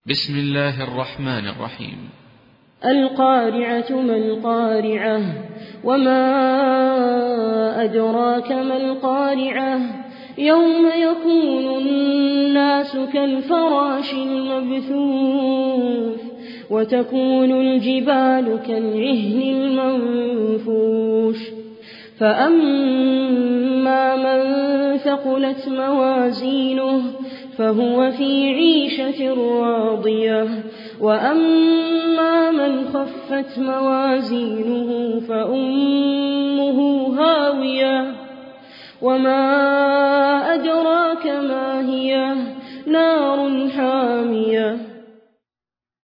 بسم الله الرحمن الرحيم. القارعة ما القارعة وما أدراك ما القارعة يوم يكون الناس كالفراش المبثوث وتكون الجبال كالعهن المنفوش فأما من ثقلت موازينه فهو في عيشة راضية وأما من خفت موازينه فأمه هاوية وما أدراك ما هي نار